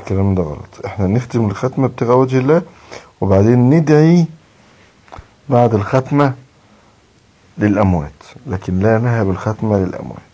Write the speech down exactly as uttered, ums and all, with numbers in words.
الكلام ده غلط. احنا نختم الختمة ابتغاء وجه الله، وبعدين ندعي بعد الختمة للأموات، لكن لا نهب الختمة للأموات.